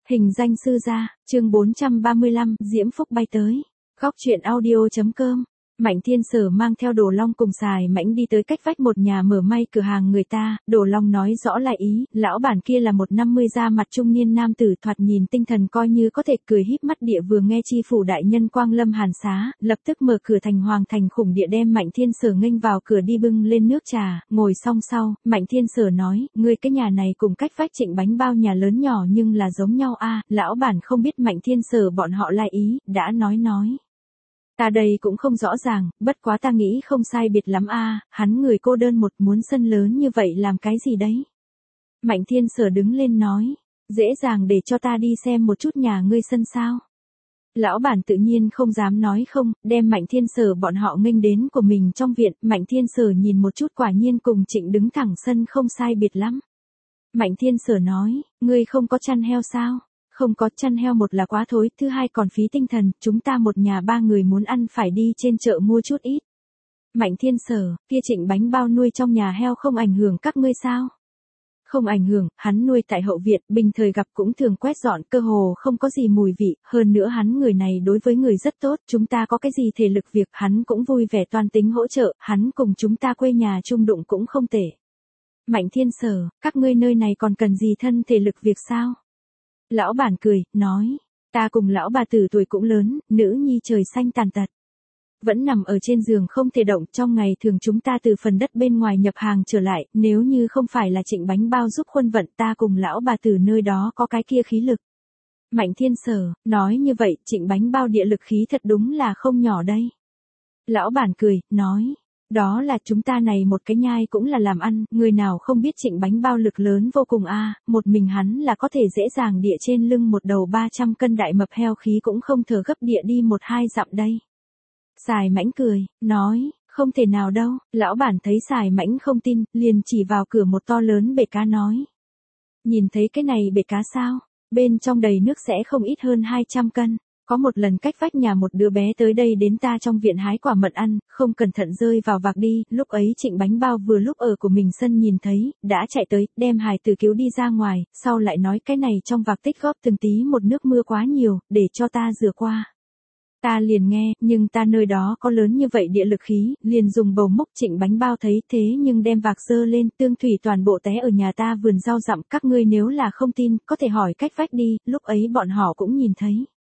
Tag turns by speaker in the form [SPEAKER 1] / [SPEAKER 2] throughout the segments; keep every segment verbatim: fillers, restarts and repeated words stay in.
[SPEAKER 1] Hình danh sư gia, chương bốn trăm ba mươi lăm, Diễm Phúc bay tới. Góc truyện audio.com. Mạnh Thiên Sở mang theo Đồ Long cùng Sài Mãnh đi tới cách vách một nhà mở may cửa hàng người ta, Đồ Long nói rõ lại ý, lão bản kia là một năm mươi da mặt trung niên nam tử thoạt nhìn tinh thần coi như có thể cười híp mắt địa vừa nghe chi phủ đại nhân quang lâm hàn xá, lập tức mở cửa thành hoàng thành khủng địa đem Mạnh Thiên Sở nghênh vào cửa đi bưng lên nước trà, ngồi xong sau, Mạnh Thiên Sở nói, ngươi cái nhà này cùng cách vách Trịnh Bánh Bao nhà lớn nhỏ nhưng là giống nhau a, lão bản không biết Mạnh Thiên Sở bọn họ lại ý, đã nói nói. Ta đây cũng không rõ ràng, bất quá ta nghĩ không sai biệt lắm a, hắn người cô đơn một muốn sân lớn như vậy làm cái gì đấy. Mạnh Thiên Sở đứng lên nói, dễ dàng để cho ta đi xem một chút nhà ngươi sân sao. Lão bản tự nhiên không dám nói không, đem Mạnh Thiên Sở bọn họ nghênh đến của mình trong viện, Mạnh Thiên Sở nhìn một chút quả nhiên cùng Trịnh đứng thẳng sân không sai biệt lắm. Mạnh Thiên Sở nói, ngươi không có chăn heo sao? Không có, chăn heo một là quá thối, thứ hai còn phí tinh thần, chúng ta một nhà ba người muốn ăn phải đi trên chợ mua chút ít. Mạnh Thiên Sở, kia Trịnh Bánh Bao nuôi trong nhà heo không ảnh hưởng các ngươi sao? Không ảnh hưởng, hắn nuôi tại hậu viện, bình thời gặp cũng thường quét dọn, cơ hồ không có gì mùi vị, hơn nữa hắn người này đối với người rất tốt, chúng ta có cái gì thể lực việc, hắn cũng vui vẻ toàn tính hỗ trợ, hắn cùng chúng ta quê nhà chung đụng cũng không tệ. Mạnh Thiên Sở, các ngươi nơi này còn cần gì thân thể lực việc sao? Lão bản cười, nói, ta cùng lão bà tử tuổi cũng lớn, nữ nhi trời xanh tàn tật. Vẫn nằm ở trên giường không thể động, trong ngày thường chúng ta từ phần đất bên ngoài nhập hàng trở lại, nếu như không phải là Trịnh Bánh Bao giúp khuân vận ta cùng lão bà tử nơi đó có cái kia khí lực. Mạnh Thiên Sở, nói như vậy, Trịnh Bánh Bao địa lực khí thật đúng là không nhỏ đây. Lão bản cười, nói, đó là chúng ta này một cái nhai cũng là làm ăn, người nào không biết Trịnh Bánh Bao lực lớn vô cùng a, một mình hắn là có thể dễ dàng địa trên lưng một đầu ba trăm cân đại mập heo khí cũng không thở gấp địa đi một hai dặm đây. Sài Mãnh cười, nói, không thể nào đâu, lão bản thấy Sài Mãnh không tin, liền chỉ vào cửa một to lớn bể cá nói. Nhìn thấy cái này bể cá sao, bên trong đầy nước sẽ không ít hơn hai trăm cân. Có một lần cách vách nhà một đứa bé tới đây đến ta trong viện hái quả mận ăn, không cẩn thận rơi vào vạc đi, lúc ấy Trịnh Bánh Bao vừa lúc ở của mình sân nhìn thấy, đã chạy tới, đem hài tử cứu đi ra ngoài, sau lại nói cái này trong vạc tích góp từng tí một nước mưa quá nhiều, để cho ta rửa qua. Ta liền nghe, nhưng ta nơi đó có lớn như vậy địa lực khí, liền dùng bầu múc. Trịnh Bánh Bao thấy thế nhưng đem vạc dơ lên, tương thủy toàn bộ té ở nhà ta vườn rau dặm, các ngươi nếu là không tin, có thể hỏi cách vách đi, lúc ấy bọn họ cũng nhìn thấy.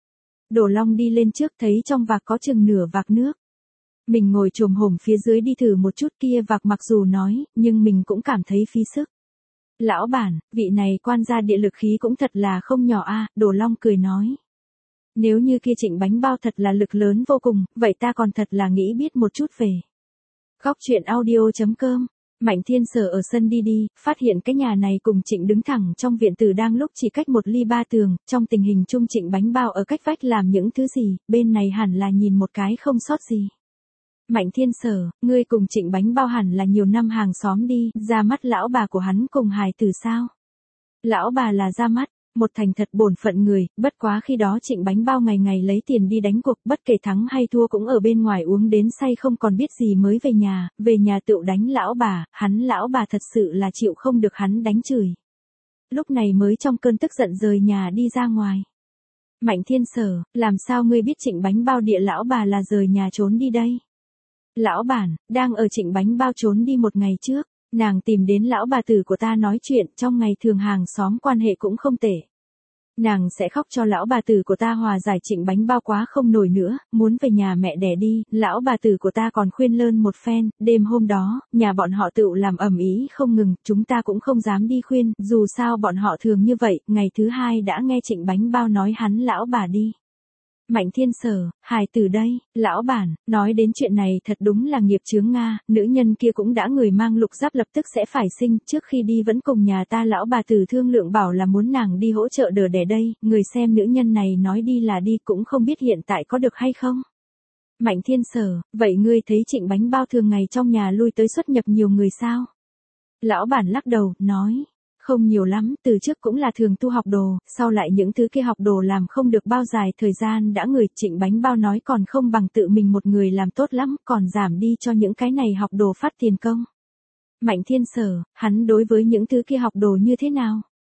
[SPEAKER 1] Đồ Long đi lên trước thấy trong vạc có chừng nửa vạc nước. Mình ngồi chồm hổm phía dưới đi thử một chút kia vạc mặc dù nói, nhưng mình cũng cảm thấy phí sức. Lão bản, vị này quan gia địa lực khí cũng thật là không nhỏ a, Đồ Long cười nói. Nếu như kia Trịnh Bánh Bao thật là lực lớn vô cùng, vậy ta còn thật là nghĩ biết một chút về. Góc truyện audio.com. Mạnh Thiên Sở ở sân đi đi, phát hiện cái nhà này cùng Trịnh đứng thẳng trong viện tử đang lúc chỉ cách một ly ba tường, trong tình hình chung Trịnh Bánh Bao ở cách vách làm những thứ gì, bên này hẳn là nhìn một cái không sót gì. Mạnh Thiên Sở, ngươi cùng Trịnh Bánh Bao hẳn là nhiều năm hàng xóm đi, ra mắt lão bà của hắn cùng hài tử sao? Lão bà là ra mắt. Một thành thật bổn phận người, bất quá khi đó Trịnh Bánh Bao ngày ngày lấy tiền đi đánh cuộc, bất kể thắng hay thua cũng ở bên ngoài uống đến say không còn biết gì mới về nhà, về nhà tựu đánh lão bà, hắn lão bà thật sự là chịu không được hắn đánh chửi. Lúc này mới trong cơn tức giận rời nhà đi ra ngoài. Mạnh Thiên Sở, làm sao ngươi biết Trịnh Bánh Bao địa lão bà là rời nhà trốn đi đây? Lão bản, đang ở Trịnh Bánh Bao trốn đi một ngày trước. Nàng tìm đến lão bà tử của ta nói chuyện, trong ngày thường hàng xóm quan hệ cũng không tệ. Nàng sẽ khóc cho lão bà tử của ta hòa giải Trịnh Bánh Bao quá không nổi nữa, muốn về nhà mẹ đẻ đi, lão bà tử của ta còn khuyên lơn một phen, đêm hôm đó, nhà bọn họ tựu làm ầm ĩ không ngừng, chúng ta cũng không dám đi khuyên, dù sao bọn họ thường như vậy, ngày thứ hai đã nghe Trịnh Bánh Bao nói hắn lão bà đi. Mạnh Thiên Sở, hài tử đây, lão bản, nói đến chuyện này thật đúng là nghiệp chướng Nga, nữ nhân kia cũng đã người mang lục giáp lập tức sẽ phải sinh, trước khi đi vẫn cùng nhà ta lão bà tử thương lượng bảo là muốn nàng đi hỗ trợ đỡ đẻ đây, người xem nữ nhân này nói đi là đi cũng không biết hiện tại có được hay không. Mạnh Thiên Sở, vậy ngươi thấy Trịnh Bánh Bao thường ngày trong nhà lui tới xuất nhập nhiều người sao? Lão bản lắc đầu, nói. Không nhiều lắm, từ trước cũng là thường tu học đồ, sau lại những thứ kia học đồ làm không được bao dài thời gian đã người Trịnh Bánh Bao nói còn không bằng tự mình một người làm tốt lắm, còn giảm đi cho những cái này học đồ phát tiền công. Mạnh Thiên Sở, hắn đối với những thứ kia học đồ như thế nào?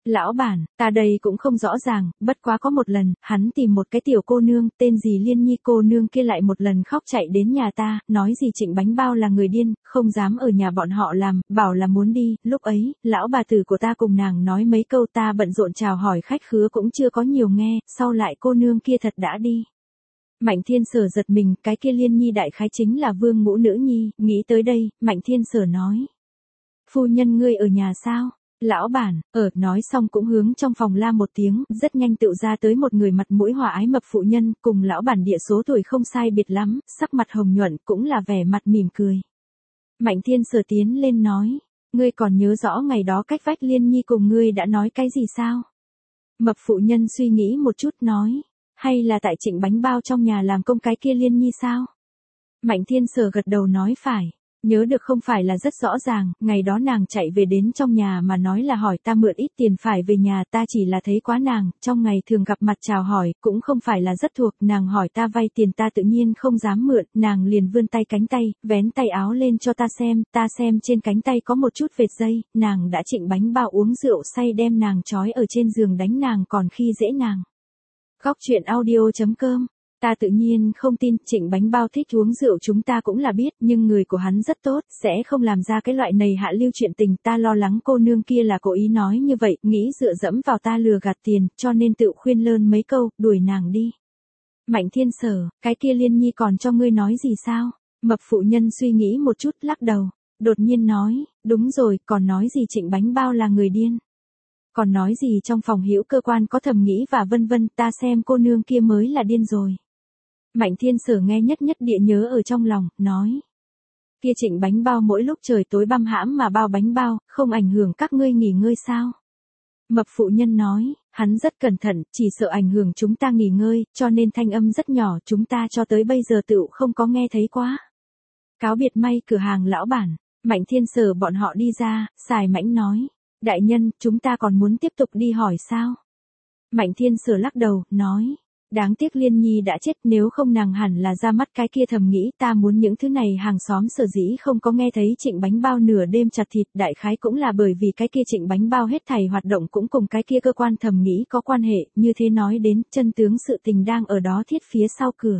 [SPEAKER 1] Lão bản, ta đây cũng không rõ ràng, bất quá có một lần, hắn tìm một cái tiểu cô nương, tên gì Liên Nhi, cô nương kia lại một lần khóc chạy đến nhà ta, nói gì Trịnh Bánh Bao là người điên, không dám ở nhà bọn họ làm, bảo là muốn đi, lúc ấy, lão bà tử của ta cùng nàng nói mấy câu, ta bận rộn chào hỏi khách khứa cũng chưa có nhiều nghe, sau lại cô nương kia thật đã đi. Mạnh Thiên Sở giật mình, cái kia Liên Nhi đại khái chính là Vương Ngũ nữ nhi, nghĩ tới đây, Mạnh Thiên Sở nói. Phu nhân ngươi ở nhà sao? Lão bản, ở, nói xong cũng hướng trong phòng la một tiếng, rất nhanh tự ra tới một người mặt mũi hòa ái mập phụ nhân, cùng lão bản địa số tuổi không sai biệt lắm, sắc mặt hồng nhuận, cũng là vẻ mặt mỉm cười. Mạnh Thiên Sở tiến lên nói, ngươi còn nhớ rõ ngày đó cách vách Liên Nhi cùng ngươi đã nói cái gì sao? Mập phụ nhân suy nghĩ một chút nói, hay là tại Trịnh Bánh Bao trong nhà làm công cái kia Liên Nhi sao? Mạnh Thiên Sở gật đầu nói phải. Nhớ được không phải là rất rõ ràng, ngày đó nàng chạy về đến trong nhà mà nói là hỏi ta mượn ít tiền phải về nhà, ta chỉ là thấy quá nàng, trong ngày thường gặp mặt chào hỏi, cũng không phải là rất thuộc, nàng hỏi ta vay tiền ta tự nhiên không dám mượn, nàng liền vươn tay cánh tay, vén tay áo lên cho ta xem, ta xem trên cánh tay có một chút vệt dây, nàng đã Trịnh Bánh Bao uống rượu say đem nàng trói ở trên giường đánh nàng còn khi dễ nàng. Góc truyện audio chấm com. Ta tự nhiên không tin, Trịnh Bánh Bao thích uống rượu chúng ta cũng là biết, nhưng người của hắn rất tốt, sẽ không làm ra cái loại này hạ lưu chuyện tình, ta lo lắng cô nương kia là cố ý nói như vậy, nghĩ dựa dẫm vào ta lừa gạt tiền, cho nên tự khuyên lơn mấy câu, đuổi nàng đi. Mạnh Thiên Sở, cái kia Liên Nhi còn cho ngươi nói gì sao? Mập phụ nhân suy nghĩ một chút lắc đầu, đột nhiên nói, đúng rồi, còn nói gì Trịnh Bánh Bao là người điên. Còn nói gì trong phòng hữu cơ quan có thẩm nghĩ và vân vân, ta xem cô nương kia mới là điên rồi. Mạnh Thiên Sở nghe nhất nhất địa nhớ ở trong lòng, nói. Kia Trịnh Bánh Bao mỗi lúc trời tối băm hãm mà bao bánh bao, không ảnh hưởng các ngươi nghỉ ngơi sao? Mập phụ nhân nói, hắn rất cẩn thận, chỉ sợ ảnh hưởng chúng ta nghỉ ngơi, cho nên thanh âm rất nhỏ, chúng ta cho tới bây giờ tựu không có nghe thấy quá. Cáo biệt may cửa hàng lão bản, Mạnh Thiên Sở bọn họ đi ra, Sài Mãnh nói. Đại nhân, chúng ta còn muốn tiếp tục đi hỏi sao? Mạnh Thiên Sở lắc đầu, nói. Đáng tiếc Liên Nhi đã chết, nếu không nàng hẳn là ra mắt cái kia thầm nghĩ, ta muốn những thứ này hàng xóm sở dĩ không có nghe thấy Trịnh Bánh Bao nửa đêm chặt thịt, đại khái cũng là bởi vì cái kia Trịnh Bánh Bao hết thảy hoạt động cũng cùng cái kia cơ quan thầm nghĩ có quan hệ, như thế nói đến, chân tướng sự tình đang ở đó thiết phía sau cửa.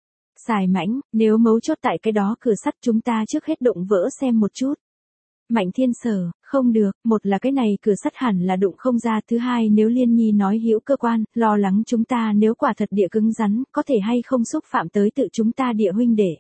[SPEAKER 1] Sài Mãnh, nếu mấu chốt tại cái đó cửa sắt chúng ta trước hết đụng vỡ xem một chút. Mạnh Thiên Sở, không được, một là cái này cửa sắt hẳn là đụng không ra, thứ hai nếu Liên Nhi nói hữu cơ quan, lo lắng chúng ta nếu quả thật địa cứng rắn, có thể hay không xúc phạm tới tự chúng ta địa huynh đệ.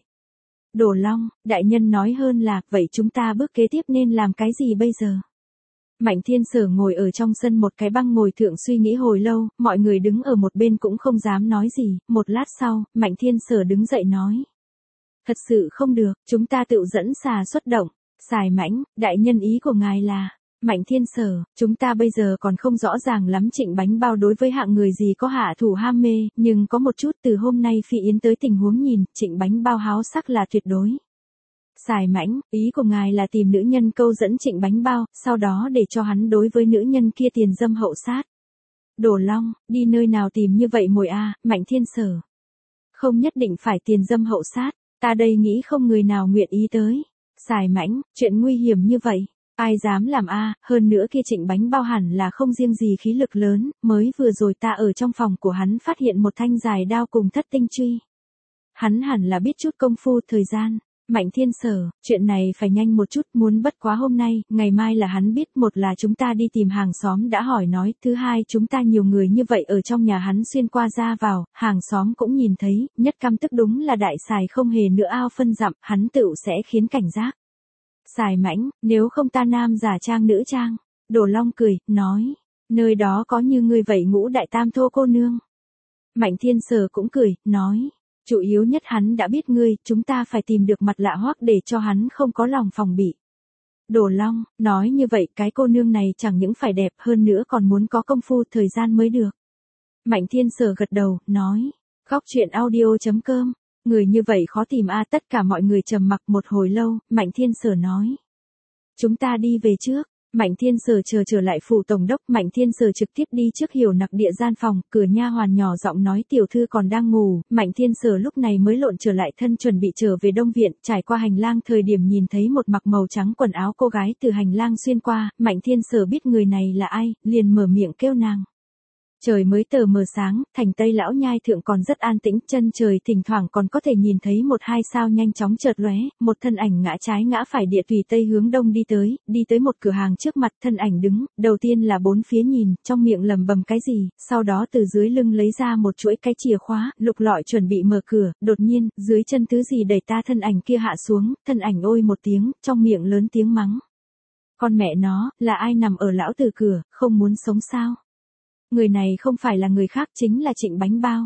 [SPEAKER 1] Đồ Long, đại nhân nói hơn là, vậy chúng ta bước kế tiếp nên làm cái gì bây giờ? Mạnh Thiên Sở ngồi ở trong sân một cái băng ngồi thượng suy nghĩ hồi lâu, mọi người đứng ở một bên cũng không dám nói gì, một lát sau, Mạnh Thiên Sở đứng dậy nói. Thật sự không được, chúng ta tự dẫn xà xuất động. Sài Mãnh, đại nhân ý của ngài là, Mạnh Thiên Sở, chúng ta bây giờ còn không rõ ràng lắm Trịnh Bánh Bao đối với hạng người gì có hạ thủ ham mê, nhưng có một chút từ hôm nay Phi Yến tới tình huống nhìn, Trịnh Bánh Bao háo sắc là tuyệt đối. Sài Mãnh, ý của ngài là tìm nữ nhân câu dẫn Trịnh Bánh Bao, sau đó để cho hắn đối với nữ nhân kia tiền dâm hậu sát. Đồ Long, đi nơi nào tìm như vậy mồi a, Mạnh Thiên Sở. Không nhất định phải tiền dâm hậu sát, ta đây nghĩ không người nào nguyện ý tới. Sài Mãnh, chuyện nguy hiểm như vậy, ai dám làm a, hơn nữa kia Trịnh Bánh Bao hẳn là không riêng gì khí lực lớn, mới vừa rồi ta ở trong phòng của hắn phát hiện một thanh dài đao cùng thất tinh truy. Hắn hẳn là biết chút công phu thời gian. Mạnh Thiên Sở, chuyện này phải nhanh một chút, muốn bất quá hôm nay, ngày mai là hắn biết, một là chúng ta đi tìm hàng xóm đã hỏi nói, thứ hai chúng ta nhiều người như vậy ở trong nhà hắn xuyên qua ra vào, hàng xóm cũng nhìn thấy, nhất căm tức đúng là đại xài không hề nữa ao phân dặm, hắn tự sẽ khiến cảnh giác. Sài Mãnh, nếu không ta nam giả trang nữ trang. Đồ Long cười, nói, nơi đó có như ngươi vậy ngũ đại tam thô cô nương. Mạnh Thiên Sở cũng cười, nói. Chủ yếu nhất hắn đã biết ngươi, chúng ta phải tìm được mặt lạ hoắc để cho hắn không có lòng phòng bị. Đồ Long, nói như vậy cái cô nương này chẳng những phải đẹp hơn nữa còn muốn có công phu thời gian mới được. Mạnh Thiên Sở gật đầu, nói. Góc truyện audio chấm com, người như vậy khó tìm a, tất cả mọi người trầm mặc một hồi lâu, Mạnh Thiên Sở nói. Chúng ta đi về trước, Mạnh Thiên Sở chờ trở lại phủ tổng đốc, Mạnh Thiên Sở trực tiếp đi trước Hiểu Nặc địa gian phòng, cửa nha hoàn nhỏ giọng nói tiểu thư còn đang ngủ, Mạnh Thiên Sở lúc này mới lộn trở lại thân chuẩn bị trở về Đông viện, trải qua hành lang thời điểm nhìn thấy một mặc màu trắng quần áo cô gái từ hành lang xuyên qua, Mạnh Thiên Sở biết người này là ai, liền mở miệng kêu nàng. Trời mới tờ mờ sáng, thành Tây lão nhai thượng còn rất an tĩnh, chân trời thỉnh thoảng còn có thể nhìn thấy một hai sao nhanh chóng chợt lóe, một thân ảnh ngã trái ngã phải địa tùy tây hướng đông đi tới, đi tới một cửa hàng trước mặt, thân ảnh đứng, đầu tiên là bốn phía nhìn, trong miệng lầm bầm cái gì, sau đó từ dưới lưng lấy ra một chuỗi cái chìa khóa, lục lọi chuẩn bị mở cửa, đột nhiên, dưới chân thứ gì đẩy ta thân ảnh kia hạ xuống, thân ảnh ôi một tiếng, trong miệng lớn tiếng mắng. Con mẹ nó, là ai nằm ở lão tử cửa, không muốn sống sao? Người này không phải là người khác chính là Trịnh Bánh Bao.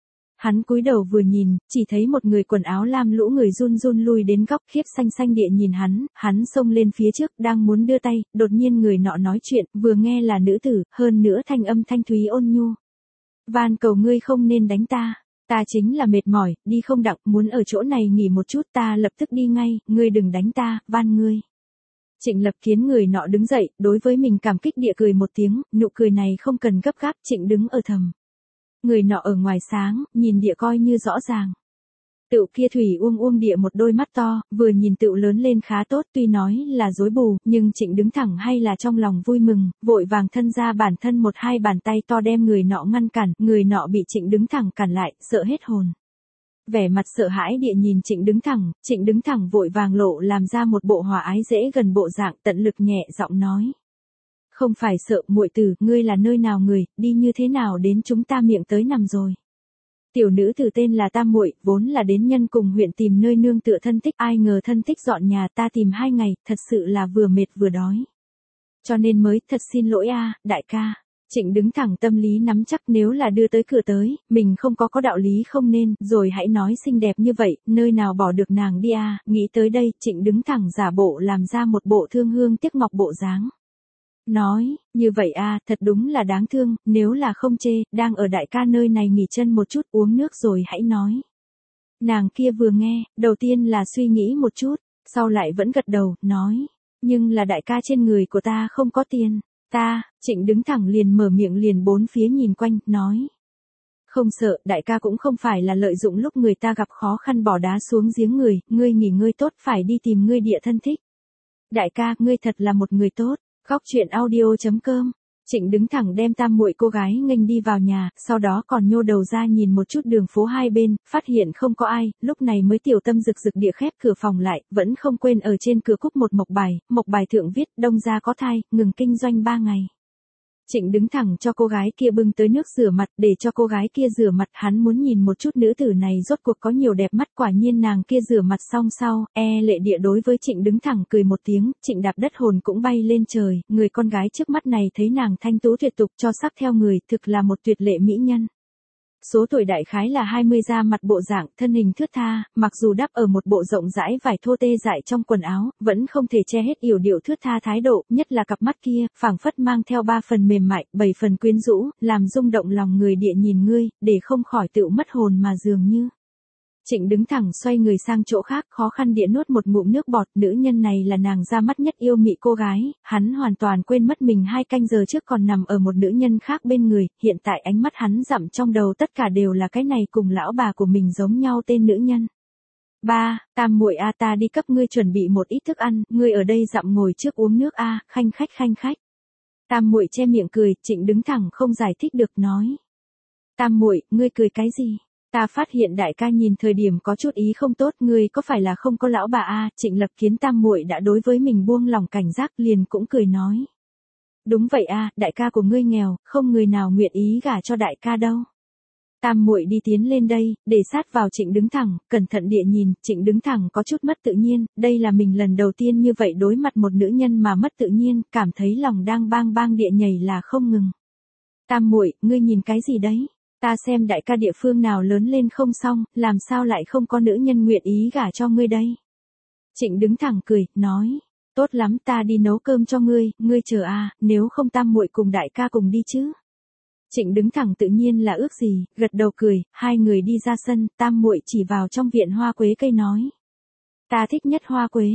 [SPEAKER 1] Hắn cúi đầu vừa nhìn, chỉ thấy một người quần áo lam lũ người run run lui đến góc, khiếp xanh xanh địa nhìn hắn, hắn xông lên phía trước đang muốn đưa tay, đột nhiên người nọ nói chuyện, vừa nghe là nữ tử, hơn nữa thanh âm thanh thúy ôn nhu. Van cầu ngươi không nên đánh ta, ta chính là mệt mỏi, đi không đặng, muốn ở chỗ này nghỉ một chút, ta lập tức đi ngay, ngươi đừng đánh ta, van ngươi. Trịnh Lập Kiến người nọ đứng dậy, đối với mình cảm kích địa cười một tiếng, nụ cười này không cần gấp gáp, Trịnh đứng ở thầm. Người nọ ở ngoài sáng, nhìn địa coi như rõ ràng. Tựu kia thủy uông uông địa một đôi mắt to, vừa nhìn tựu lớn lên khá tốt, tuy nói là rối bù, nhưng Trịnh đứng thẳng hay là trong lòng vui mừng, vội vàng thân ra bản thân một hai bàn tay to đem người nọ ngăn cản, người nọ bị Trịnh đứng thẳng cản lại, sợ hết hồn. Vẻ mặt sợ hãi địa nhìn Trịnh đứng thẳng, Trịnh đứng thẳng vội vàng lộ làm ra một bộ hòa ái dễ gần bộ dạng, tận lực nhẹ giọng nói. Không phải sợ, muội tử, ngươi là nơi nào người, đi như thế nào đến chúng ta miệng tới nằm rồi. Tiểu nữ tử tên là Tam Muội, vốn là đến nhân cùng huyện tìm nơi nương tựa thân thích, ai ngờ thân thích dọn nhà ta tìm hai ngày, thật sự là vừa mệt vừa đói. Cho nên mới, thật xin lỗi a, đại ca. Trịnh đứng thẳng tâm lý nắm chắc nếu là đưa tới cửa tới, mình không có có đạo lý không nên, rồi hãy nói xinh đẹp như vậy, nơi nào bỏ được nàng đi à, nghĩ tới đây, Trịnh đứng thẳng giả bộ làm ra một bộ thương hương tiếc ngọc bộ dáng. Nói, như vậy à, thật đúng là đáng thương, nếu là không chê, đang ở đại ca nơi này nghỉ chân một chút uống nước rồi hãy nói. Nàng kia vừa nghe, đầu tiên là suy nghĩ một chút, sau lại vẫn gật đầu, nói, nhưng là đại ca trên người của ta không có tiền. Ta, Trịnh đứng thẳng liền mở miệng liền bốn phía nhìn quanh, nói. Không sợ, đại ca cũng không phải là lợi dụng lúc người ta gặp khó khăn bỏ đá xuống giếng người, ngươi nghỉ ngơi tốt phải đi tìm ngươi địa thân thích. Đại ca, ngươi thật là một người tốt, góc chuyện audio chấm com. Trịnh đứng thẳng đem Tam Muội cô gái nghênh đi vào nhà, sau đó còn nhô đầu ra nhìn một chút đường phố hai bên, phát hiện không có ai, lúc này mới tiểu tâm rực rực địa khép cửa phòng lại, vẫn không quên ở trên cửa cúc một mộc bài, mộc bài thượng viết, đông gia có thai, ngừng kinh doanh ba ngày. Trịnh đứng thẳng cho cô gái kia bưng tới nước rửa mặt, để cho cô gái kia rửa mặt, hắn muốn nhìn một chút nữ tử này rốt cuộc có nhiều đẹp mắt, quả nhiên nàng kia rửa mặt xong sau, e lệ địa đối với Trịnh đứng thẳng cười một tiếng, Trịnh đạp đất hồn cũng bay lên trời, người con gái trước mắt này thấy nàng thanh tú tuyệt tục cho sắc theo người, thực là một tuyệt lệ mỹ nhân. Số tuổi đại khái là hai mươi ra mặt bộ dạng, thân hình thướt tha, mặc dù đắp ở một bộ rộng rãi vải thô tê dại trong quần áo, vẫn không thể che hết yểu điệu thướt tha thái độ, nhất là cặp mắt kia, phảng phất mang theo ba phần mềm mại, bảy phần quyến rũ, làm rung động lòng người địa nhìn ngươi, để không khỏi tự mất hồn mà dường như. Trịnh đứng thẳng xoay người sang chỗ khác, khó khăn địa nuốt một ngụm nước bọt, nữ nhân này là nàng ra mắt nhất yêu mị cô gái, hắn hoàn toàn quên mất mình hai canh giờ trước còn nằm ở một nữ nhân khác bên người, hiện tại ánh mắt hắn dặm trong đầu tất cả đều là cái này cùng lão bà của mình giống nhau tên nữ nhân. Ba, Tam Muội a, ta đi cấp ngươi chuẩn bị một ít thức ăn, ngươi ở đây dặm ngồi trước uống nước a, khanh khách khanh khách. Tam Muội che miệng cười, Trịnh đứng thẳng không giải thích được nói. Tam Muội, ngươi cười cái gì? Ta phát hiện đại ca nhìn thời điểm có chút ý không tốt, ngươi có phải là không có lão bà a? Trịnh Lập Kiến Tam Muội đã đối với mình buông lòng cảnh giác, liền cũng cười nói. Đúng vậy a, đại ca của ngươi nghèo, không người nào nguyện ý gả cho đại ca đâu. Tam Muội đi tiến lên đây, để sát vào Trịnh đứng thẳng, cẩn thận địa nhìn, Trịnh đứng thẳng có chút mất tự nhiên, đây là mình lần đầu tiên như vậy đối mặt một nữ nhân mà mất tự nhiên, cảm thấy lòng đang bang bang địa nhảy là không ngừng. Tam Muội, ngươi nhìn cái gì đấy? Ta xem đại ca địa phương nào lớn lên không xong, làm sao lại không có nữ nhân nguyện ý gả cho ngươi đây? Trịnh đứng thẳng cười, nói, tốt lắm ta đi nấu cơm cho ngươi, ngươi chờ a, nếu không Tam Muội cùng đại ca cùng đi chứ? Trịnh đứng thẳng tự nhiên là ước gì, gật đầu cười, hai người đi ra sân, Tam Muội chỉ vào trong viện hoa quế cây nói. Ta thích nhất hoa quế.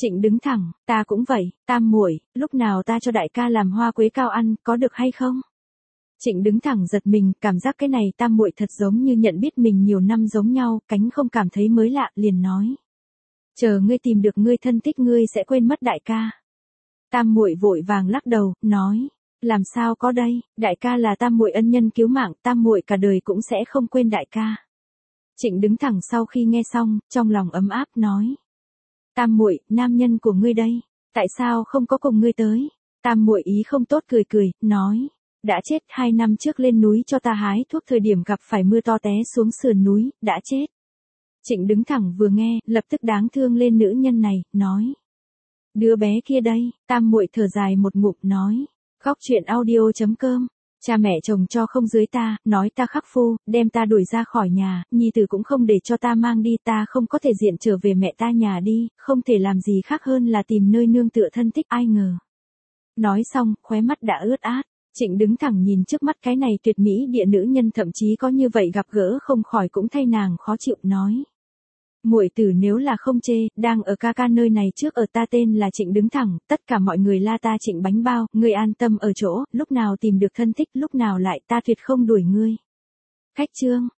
[SPEAKER 1] Trịnh đứng thẳng, ta cũng vậy, Tam muội, lúc nào ta cho đại ca làm hoa quế cao ăn, có được hay không? Trịnh đứng thẳng giật mình, cảm giác cái này Tam muội thật giống như nhận biết mình nhiều năm giống nhau, cánh không cảm thấy mới lạ, liền nói. Chờ ngươi tìm được ngươi thân thích ngươi sẽ quên mất đại ca. Tam muội vội vàng lắc đầu, nói, làm sao có đây, đại ca là Tam muội ân nhân cứu mạng, Tam muội cả đời cũng sẽ không quên đại ca. Trịnh đứng thẳng sau khi nghe xong, trong lòng ấm áp nói. Tam muội, nam nhân của ngươi đây, tại sao không có cùng ngươi tới? Tam muội ý không tốt cười cười, nói, đã chết hai năm trước lên núi cho ta hái thuốc thời điểm gặp phải mưa to té xuống sườn núi, đã chết. Trịnh đứng thẳng vừa nghe, lập tức đáng thương lên nữ nhân này, nói. Đứa bé kia đây, Tam muội thở dài một ngụm nói. Khóc chuyện audio chấm com. Cha mẹ chồng cho không dưới ta, nói ta khắc phu, đem ta đuổi ra khỏi nhà, nhi tử cũng không để cho ta mang đi, ta không có thể diện trở về mẹ ta nhà đi, không thể làm gì khác hơn là tìm nơi nương tựa thân thích, ai ngờ. Nói xong, khóe mắt đã ướt át, Trịnh đứng thẳng nhìn trước mắt cái này tuyệt mỹ địa nữ nhân thậm chí có như vậy gặp gỡ không khỏi cũng thay nàng khó chịu, nói. Muội tử nếu là không chê, đang ở ca ca nơi này trước ở ta tên là Trịnh đứng thẳng, tất cả mọi người la ta Trịnh bánh bao, ngươi an tâm ở chỗ, lúc nào tìm được thân thích, lúc nào lại ta tuyệt không đuổi ngươi. Khách chương.